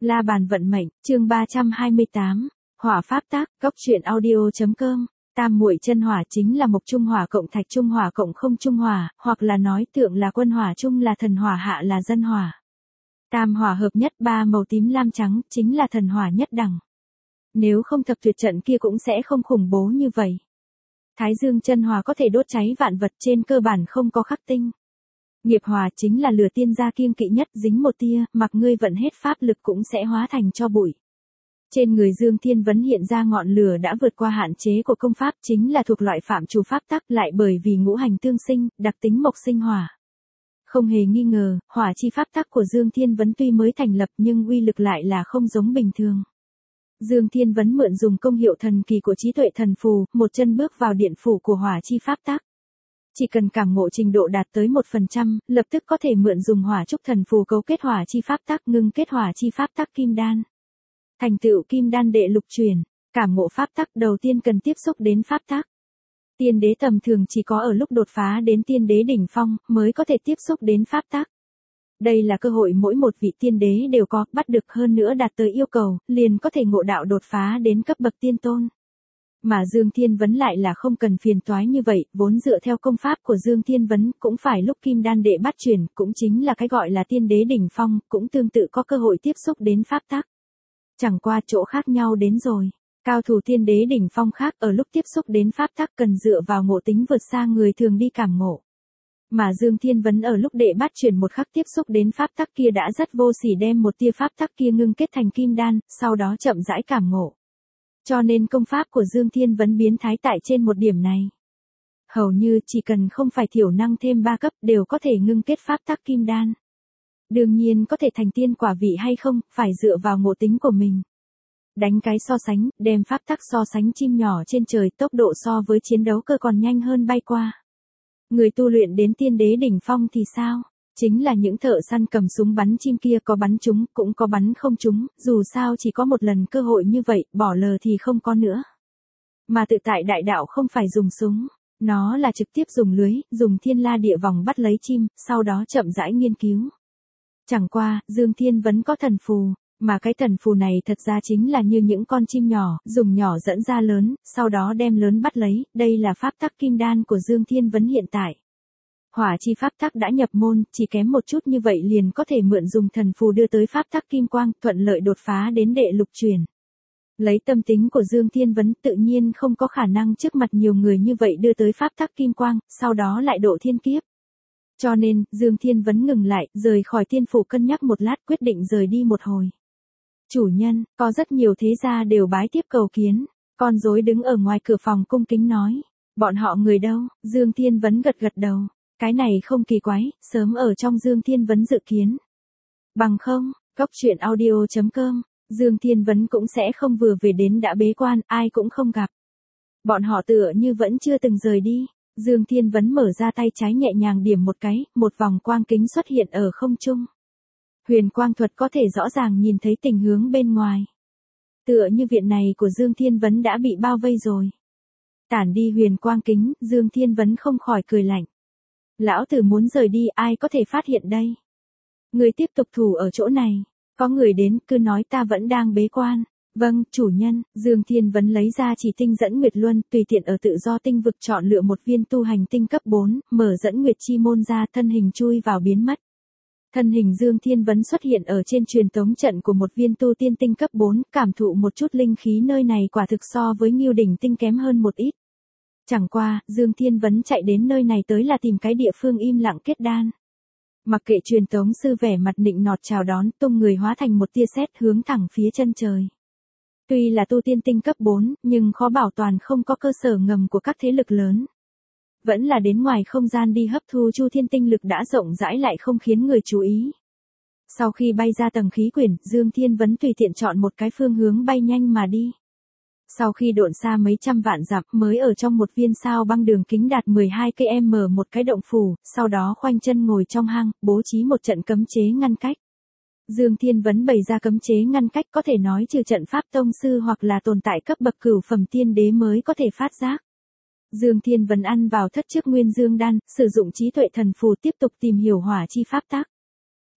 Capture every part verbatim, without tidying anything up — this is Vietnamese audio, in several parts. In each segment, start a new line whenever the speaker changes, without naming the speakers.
La bàn vận mệnh, chương ba trăm hai mươi tám, hỏa pháp tác, góc truyện audio.com. Tam muội chân hỏa chính là mộc trung hỏa cộng thạch trung hỏa cộng không trung hỏa, hoặc là nói tượng là quân hỏa, trung là thần hỏa, hạ là dân hỏa. Tam hỏa hợp nhất, ba màu tím lam trắng, chính là thần hỏa nhất đẳng. Nếu không thập tuyệt trận kia cũng sẽ không khủng bố như vậy. Thái dương chân hỏa có thể đốt cháy vạn vật, trên cơ bản không có khắc tinh. Nghiệp hỏa chính là lửa tiên gia kiêng kỵ nhất, dính một tia, mặc ngươi vận hết pháp lực cũng sẽ hóa thành tro bụi. Trên người Dương Thiên Vấn hiện ra ngọn lửa đã vượt qua hạn chế của công pháp, chính là thuộc loại phạm trù pháp tắc, lại bởi vì ngũ hành tương sinh, đặc tính mộc sinh hỏa. Không hề nghi ngờ, hỏa chi pháp tắc của Dương Thiên Vấn tuy mới thành lập nhưng uy lực lại là không giống bình thường. Dương Thiên Vấn mượn dùng công hiệu thần kỳ của trí tuệ thần phù, một chân bước vào điện phủ của hỏa chi pháp tắc. Chỉ cần cảm ngộ trình độ đạt tới một phần trăm, lập tức có thể mượn dùng hỏa trúc thần phù cấu kết hỏa chi pháp tắc, ngưng kết hỏa chi pháp tắc kim đan. Thành tựu kim đan đệ lục truyền, cảm ngộ pháp tắc đầu tiên cần tiếp xúc đến pháp tắc. Tiên đế tầm thường chỉ có ở lúc đột phá đến tiên đế đỉnh phong mới có thể tiếp xúc đến pháp tắc. Đây là cơ hội mỗi một vị tiên đế đều có, bắt được hơn nữa đạt tới yêu cầu, liền có thể ngộ đạo đột phá đến cấp bậc tiên tôn. Mà Dương Thiên Vấn lại là không cần phiền toái như vậy, vốn dựa theo công pháp của Dương Thiên Vấn cũng phải lúc kim đan đệ bát truyền, cũng chính là cái gọi là tiên đế đỉnh phong, cũng tương tự có cơ hội tiếp xúc đến pháp tắc. Chẳng qua chỗ khác nhau đến rồi, cao thủ tiên đế đỉnh phong khác ở lúc tiếp xúc đến pháp tắc cần dựa vào ngộ tính vượt xa người thường đi cảm ngộ. Mà Dương Thiên Vấn ở lúc đệ bát truyền một khắc tiếp xúc đến pháp tắc kia đã rất vô sỉ đem một tia pháp tắc kia ngưng kết thành kim đan, sau đó chậm rãi cảm ngộ. Cho nên công pháp của Dương Thiên Vấn biến thái tại trên một điểm này. Hầu như chỉ cần không phải thiểu năng thêm ba cấp đều có thể ngưng kết pháp tắc kim đan. Đương nhiên có thể thành tiên quả vị hay không, phải dựa vào ngộ tính của mình. Đánh cái so sánh, đem pháp tắc so sánh chim nhỏ trên trời, tốc độ so với chiến đấu cơ còn nhanh hơn bay qua. Người tu luyện đến tiên đế đỉnh phong thì sao? Chính là những thợ săn cầm súng bắn chim kia, có bắn trúng, cũng có bắn không trúng, dù sao chỉ có một lần cơ hội như vậy, bỏ lờ thì không có nữa. Mà tự tại đại đạo không phải dùng súng, nó là trực tiếp dùng lưới, dùng thiên la địa vòng bắt lấy chim, sau đó chậm rãi nghiên cứu. Chẳng qua, Dương Thiên Vấn có thần phù, mà cái thần phù này thật ra chính là như những con chim nhỏ, dùng nhỏ dẫn ra lớn, sau đó đem lớn bắt lấy, đây là pháp tắc kim đan của Dương Thiên Vấn hiện tại. Hỏa chi pháp tắc đã nhập môn, chỉ kém một chút như vậy liền có thể mượn dùng thần phù đưa tới pháp tắc kim quang, thuận lợi đột phá đến đệ lục truyền. Lấy tâm tính của Dương Thiên Vấn tự nhiên không có khả năng trước mặt nhiều người như vậy đưa tới pháp tắc kim quang, sau đó lại độ thiên kiếp. Cho nên, Dương Thiên Vấn ngừng lại, rời khỏi tiên phủ cân nhắc một lát, quyết định rời đi một hồi. Chủ nhân, có rất nhiều thế gia đều bái tiếp cầu kiến. Con rối đứng ở ngoài cửa phòng cung kính nói. Bọn họ người đâu? Dương Thiên Vấn gật gật đầu. Cái này không kỳ quái, sớm ở trong Dương Thiên Vấn dự kiến. Bằng không, góc truyện audio.com, Dương Thiên Vấn cũng sẽ không vừa về đến đã bế quan, ai cũng không gặp. Bọn họ tựa như vẫn chưa từng rời đi. Dương Thiên Vấn mở ra tay trái nhẹ nhàng điểm một cái, một vòng quang kính xuất hiện ở không trung. Huyền quang thuật có thể rõ ràng nhìn thấy tình hướng bên ngoài. Tựa như viện này của Dương Thiên Vấn đã bị bao vây rồi. Tản đi huyền quang kính, Dương Thiên Vấn không khỏi cười lạnh. Lão tử muốn rời đi, ai có thể phát hiện đây? Người tiếp tục thủ ở chỗ này. Có người đến, cứ nói ta vẫn đang bế quan. Vâng, chủ nhân. Dương Thiên Vấn lấy ra chỉ tinh dẫn Nguyệt Luân, tùy tiện ở tự do tinh vực chọn lựa một viên tu hành tinh cấp bốn, mở dẫn Nguyệt Chi môn ra, thân hình chui vào biến mất. Thân hình Dương Thiên Vấn xuất hiện ở trên truyền tống trận của một viên tu tiên tinh cấp bốn, cảm thụ một chút linh khí nơi này quả thực so với Ngưu Đỉnh tinh kém hơn một ít. Chẳng qua, Dương Thiên Vấn chạy đến nơi này tới là tìm cái địa phương im lặng kết đan. Mặc kệ truyền tống sư vẻ mặt nịnh nọt chào đón, tung người hóa thành một tia sét hướng thẳng phía chân trời. Tuy là tu tiên tinh cấp bốn, nhưng khó bảo toàn không có cơ sở ngầm của các thế lực lớn. Vẫn là đến ngoài không gian đi hấp thu chu thiên tinh lực đã rộng rãi lại không khiến người chú ý. Sau khi bay ra tầng khí quyển, Dương Thiên Vấn tùy tiện chọn một cái phương hướng bay nhanh mà đi. Sau khi độn xa mấy trăm vạn dặm mới ở trong một viên sao băng đường kính đạt mười hai ki lô mét một cái động phủ, sau đó khoanh chân ngồi trong hang, bố trí một trận cấm chế ngăn cách. Dương Thiên Vấn bày ra cấm chế ngăn cách có thể nói trừ trận pháp tông sư hoặc là tồn tại cấp bậc cửu phẩm tiên đế mới có thể phát giác. Dương Thiên Vấn ăn vào thất trước nguyên dương đan, sử dụng trí tuệ thần phù tiếp tục tìm hiểu hỏa chi pháp tắc.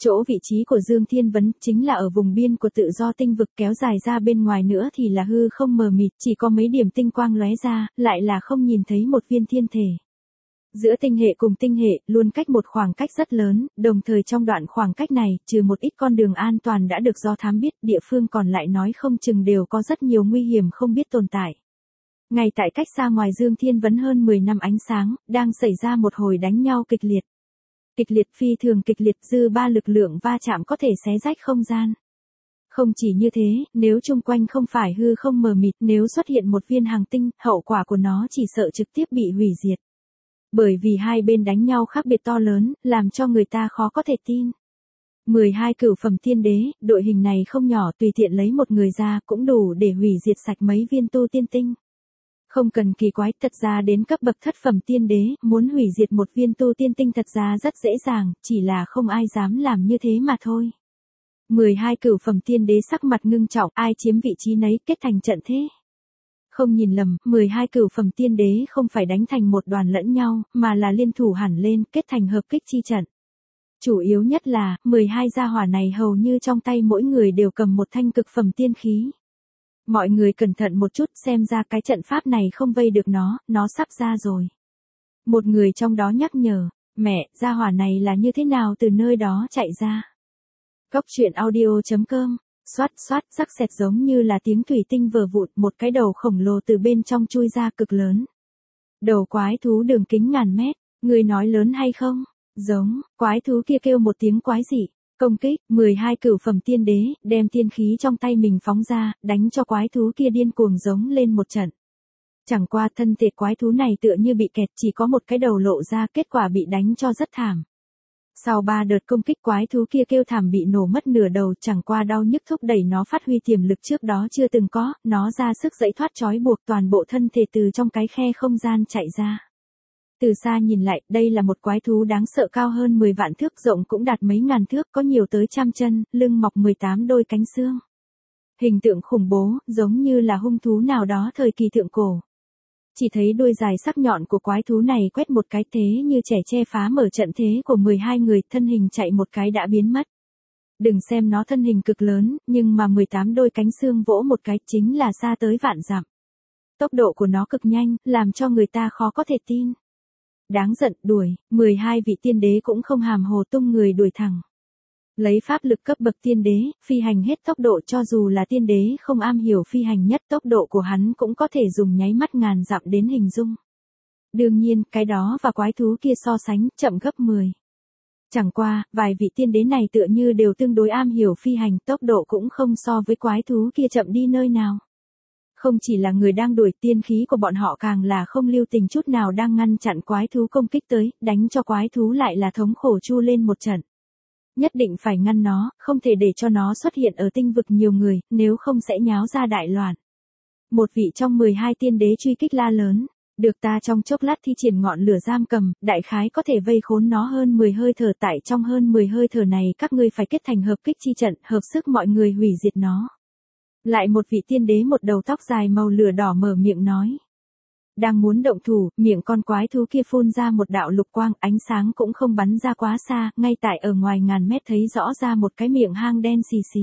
Chỗ vị trí của Dương Thiên Vấn chính là ở vùng biên của tự do tinh vực, kéo dài ra bên ngoài nữa thì là hư không mờ mịt, chỉ có mấy điểm tinh quang lóe ra, lại là không nhìn thấy một viên thiên thể. Giữa tinh hệ cùng tinh hệ, luôn cách một khoảng cách rất lớn, đồng thời trong đoạn khoảng cách này, trừ một ít con đường an toàn đã được do thám biết, địa phương còn lại nói không chừng đều có rất nhiều nguy hiểm không biết tồn tại. Ngay tại cách xa ngoài Dương Thiên Vấn hơn mười năm ánh sáng, đang xảy ra một hồi đánh nhau kịch liệt. Kịch liệt phi thường kịch liệt, dư ba lực lượng va chạm có thể xé rách không gian. Không chỉ như thế, nếu chung quanh không phải hư không mờ mịt, nếu xuất hiện một viên hành tinh, hậu quả của nó chỉ sợ trực tiếp bị hủy diệt. Bởi vì hai bên đánh nhau khác biệt to lớn, làm cho người ta khó có thể tin. mười hai cửu phẩm thiên đế, đội hình này không nhỏ, tùy tiện lấy một người ra cũng đủ để hủy diệt sạch mấy viên tu tiên tinh. Không cần kỳ quái, thật ra đến cấp bậc thất phẩm tiên đế, muốn hủy diệt một viên tu tiên tinh thật ra rất dễ dàng, chỉ là không ai dám làm như thế mà thôi. mười hai cửu phẩm tiên đế sắc mặt ngưng trọng, ai chiếm vị trí nấy, kết thành trận thế. Không nhìn lầm, mười hai cửu phẩm tiên đế không phải đánh thành một đoàn lẫn nhau, mà là liên thủ hẳn lên, kết thành hợp kích chi trận. Chủ yếu nhất là, mười hai gia hỏa này hầu như trong tay mỗi người đều cầm một thanh cực phẩm tiên khí. Mọi người cẩn thận một chút, xem ra cái trận pháp này không vây được nó, nó sắp ra rồi. Một người trong đó nhắc nhở, mẹ, gia hỏa này là như thế nào từ nơi đó chạy ra. Cốc truyện audio chấm com, xoát xoát sắc sệt giống như là tiếng thủy tinh vờ vụt, một cái đầu khổng lồ từ bên trong chui ra cực lớn. Đầu quái thú đường kính ngàn mét, người nói lớn hay không? Giống, quái thú kia kêu một tiếng quái dị. Công kích, mười hai cửu phẩm tiên đế, đem tiên khí trong tay mình phóng ra, đánh cho quái thú kia điên cuồng giống lên một trận. Chẳng qua thân thể quái thú này tựa như bị kẹt, chỉ có một cái đầu lộ ra, kết quả bị đánh cho rất thảm. Sau ba đợt công kích, quái thú kia kêu thảm bị nổ mất nửa đầu, chẳng qua đau nhức thúc đẩy nó phát huy tiềm lực trước đó chưa từng có, nó ra sức giãy thoát trói buộc, toàn bộ thân thể từ trong cái khe không gian chạy ra. Từ xa nhìn lại, đây là một quái thú đáng sợ, cao hơn mười vạn thước, rộng cũng đạt mấy ngàn thước, có nhiều tới trăm chân, lưng mọc mười tám đôi cánh xương. Hình tượng khủng bố, giống như là hung thú nào đó thời kỳ thượng cổ. Chỉ thấy đuôi dài sắc nhọn của quái thú này quét một cái, thế như trẻ che phá mở trận thế của mười hai người, thân hình chạy một cái đã biến mất. Đừng xem nó thân hình cực lớn, nhưng mà mười tám đôi cánh xương vỗ một cái chính là xa tới vạn dặm. Tốc độ của nó cực nhanh, làm cho người ta khó có thể tin. Đáng giận, đuổi, mười hai vị tiên đế cũng không hàm hồ, tung người đuổi thẳng. Lấy pháp lực cấp bậc tiên đế, phi hành hết tốc độ, cho dù là tiên đế không am hiểu phi hành nhất, tốc độ của hắn cũng có thể dùng nháy mắt ngàn dặm đến hình dung. Đương nhiên, cái đó và quái thú kia so sánh, chậm gấp mười. Chẳng qua, vài vị tiên đế này tựa như đều tương đối am hiểu phi hành, tốc độ cũng không so với quái thú kia chậm đi nơi nào. Không chỉ là người đang đuổi, tiên khí của bọn họ càng là không lưu tình chút nào đang ngăn chặn quái thú công kích tới, đánh cho quái thú lại là thống khổ chu lên một trận. Nhất định phải ngăn nó, không thể để cho nó xuất hiện ở tinh vực nhiều người, nếu không sẽ nháo ra đại loạn. Một vị trong mười hai tiên đế truy kích la lớn, được ta trong chốc lát thi triển ngọn lửa giam cầm, đại khái có thể vây khốn nó hơn mười hơi thở, tại trong hơn mười hơi thở này các ngươi phải kết thành hợp kích chi trận, hợp sức mọi người hủy diệt nó. Lại một vị tiên đế một đầu tóc dài màu lửa đỏ mở miệng nói. Đang muốn động thủ, miệng con quái thú kia phun ra một đạo lục quang, ánh sáng cũng không bắn ra quá xa, ngay tại ở ngoài ngàn mét thấy rõ ra một cái miệng hang đen xì xì.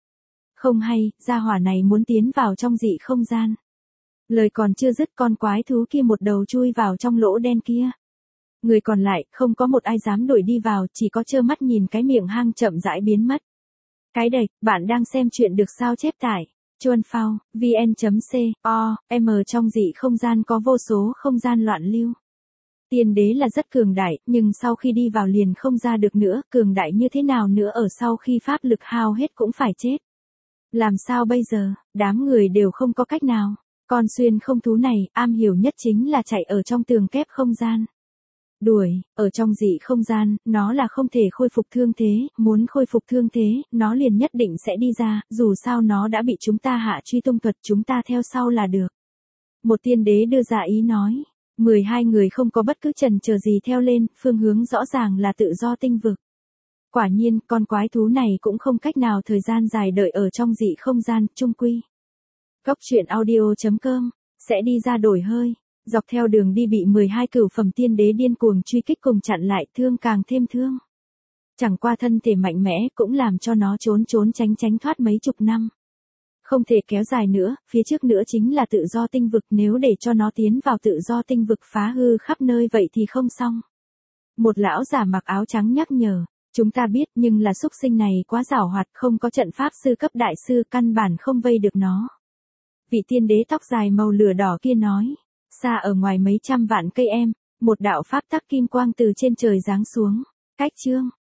Không hay, gia hỏa này muốn tiến vào trong dị không gian. Lời còn chưa dứt, con quái thú kia một đầu chui vào trong lỗ đen kia. Người còn lại, không có một ai dám đuổi đi vào, chỉ có trơ mắt nhìn cái miệng hang chậm rãi biến mất. Cái đệch, bạn đang xem chuyện được sao chép tải. Chuan phao, vn.co, m trong dị không gian có vô số không gian loạn lưu. Tiên đế là rất cường đại, nhưng sau khi đi vào liền không ra được nữa, cường đại như thế nào nữa ở sau khi pháp lực hao hết cũng phải chết. Làm sao bây giờ, đám người đều không có cách nào. Con xuyên không thú này, am hiểu nhất chính là chạy ở trong tường kép không gian. Đuổi, ở trong dị không gian, nó là không thể khôi phục thương thế, muốn khôi phục thương thế, nó liền nhất định sẽ đi ra, dù sao nó đã bị chúng ta hạ truy tung thuật, chúng ta theo sau là được. Một tiên đế đưa ra ý nói, mười hai người không có bất cứ chần chờ gì theo lên, phương hướng rõ ràng là tự do tinh vực. Quả nhiên, con quái thú này cũng không cách nào thời gian dài đợi ở trong dị không gian, chung quy. Cốc truyện audio chấm com, sẽ đi ra đổi hơi. Dọc theo đường đi bị mười hai cửu phẩm tiên đế điên cuồng truy kích cùng chặn lại, thương càng thêm thương. Chẳng qua thân thể mạnh mẽ cũng làm cho nó trốn trốn tránh tránh thoát mấy chục năm. Không thể kéo dài nữa, phía trước nữa chính là tự do tinh vực, nếu để cho nó tiến vào tự do tinh vực phá hư khắp nơi vậy thì không xong. Một lão giả mặc áo trắng nhắc nhở, chúng ta biết nhưng là súc sinh này quá giảo hoạt, không có trận pháp sư cấp đại sư căn bản không vây được nó. Vị tiên đế tóc dài màu lửa đỏ kia nói, xa ở ngoài mấy trăm vạn cây em, một đạo pháp tắc kim quang từ trên trời giáng xuống, cách chương.